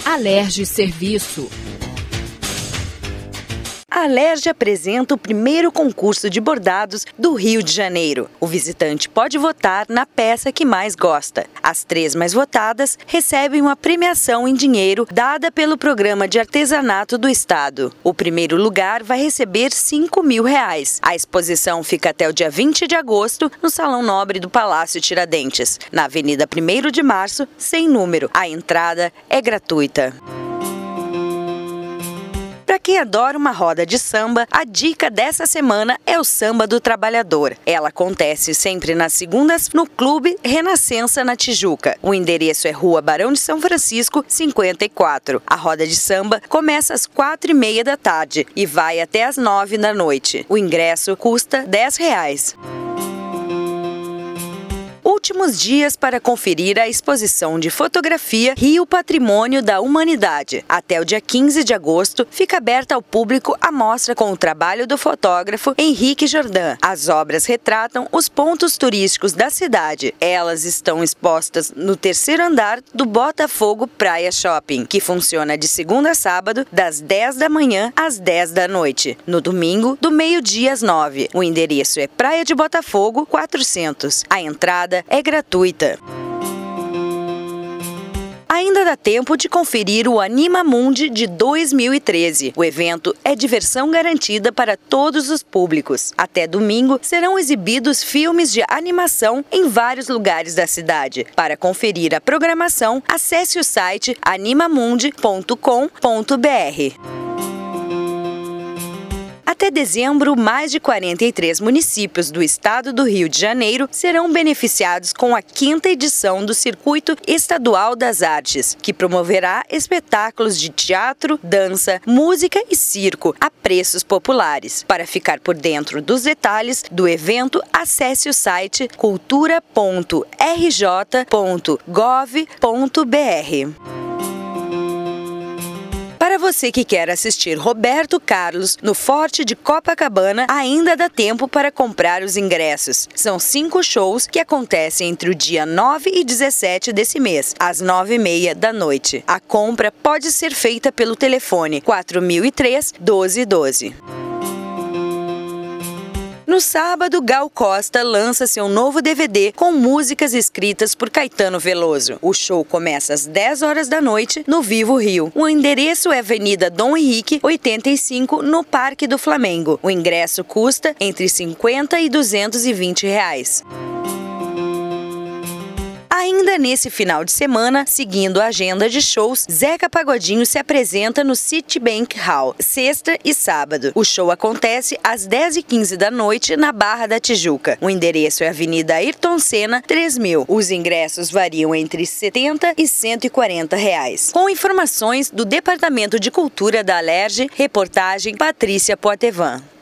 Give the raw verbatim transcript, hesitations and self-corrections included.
Alerj Serviço. A Alerj apresenta o primeiro concurso de bordados do Rio de Janeiro. O visitante pode votar na peça que mais gosta. As três mais votadas recebem uma premiação em dinheiro dada pelo Programa de Artesanato do Estado. O primeiro lugar vai receber cinco mil reais. A exposição fica até o dia vinte de agosto no Salão Nobre do Palácio Tiradentes, na Avenida primeiro de Março, sem número. A entrada é gratuita. Para quem adora uma roda de samba, a dica dessa semana é o Samba do Trabalhador. Ela acontece sempre nas segundas no Clube Renascença, na Tijuca. O endereço é Rua Barão de São Francisco, cinquenta e quatro. A roda de samba começa às quatro e meia da tarde e vai até às nove da noite. O ingresso custa dez reais. Últimos dias para conferir a exposição de fotografia Rio Patrimônio da Humanidade. Até o dia quinze de agosto, fica aberta ao público a mostra com o trabalho do fotógrafo Henrique Jordan. As obras retratam os pontos turísticos da cidade. Elas estão expostas no terceiro andar do Botafogo Praia Shopping, que funciona de segunda a sábado, das dez da manhã às dez da noite. No domingo, do meio-dia às nove. O endereço é Praia de Botafogo, quatrocentos. A entrada é gratuita. Ainda dá tempo de conferir o Animamundi de dois mil e treze. O evento é diversão garantida para todos os públicos. Até domingo serão exibidos filmes de animação em vários lugares da cidade. Para conferir a programação, acesse o site animamundi ponto com ponto br. Até dezembro, mais de quarenta e três municípios do estado do Rio de Janeiro serão beneficiados com a quinta edição do Circuito Estadual das Artes, que promoverá espetáculos de teatro, dança, música e circo a preços populares. Para ficar por dentro dos detalhes do evento, acesse o site cultura ponto r j ponto gov ponto br. Para você que quer assistir Roberto Carlos no Forte de Copacabana, ainda dá tempo para comprar os ingressos. São cinco shows que acontecem entre o dia nove e dezessete desse mês, às nove e meia da noite. A compra pode ser feita pelo telefone quatro mil e três, doze doze. No sábado, Gal Costa lança seu novo D V D com músicas escritas por Caetano Veloso. O show começa às dez horas da noite no Vivo Rio. O endereço é Avenida Dom Henrique, oitenta e cinco, no Parque do Flamengo. O ingresso custa entre cinquenta e duzentos e vinte reais. Ainda nesse final de semana, seguindo a agenda de shows, Zeca Pagodinho se apresenta no Citibank Hall, sexta e sábado. O show acontece às dez e quinze da noite na Barra da Tijuca. O endereço é Avenida Ayrton Senna, três mil. Os ingressos variam entre setenta e cento e quarenta reais. Com informações do Departamento de Cultura da Alerj, reportagem Patrícia Poitevin.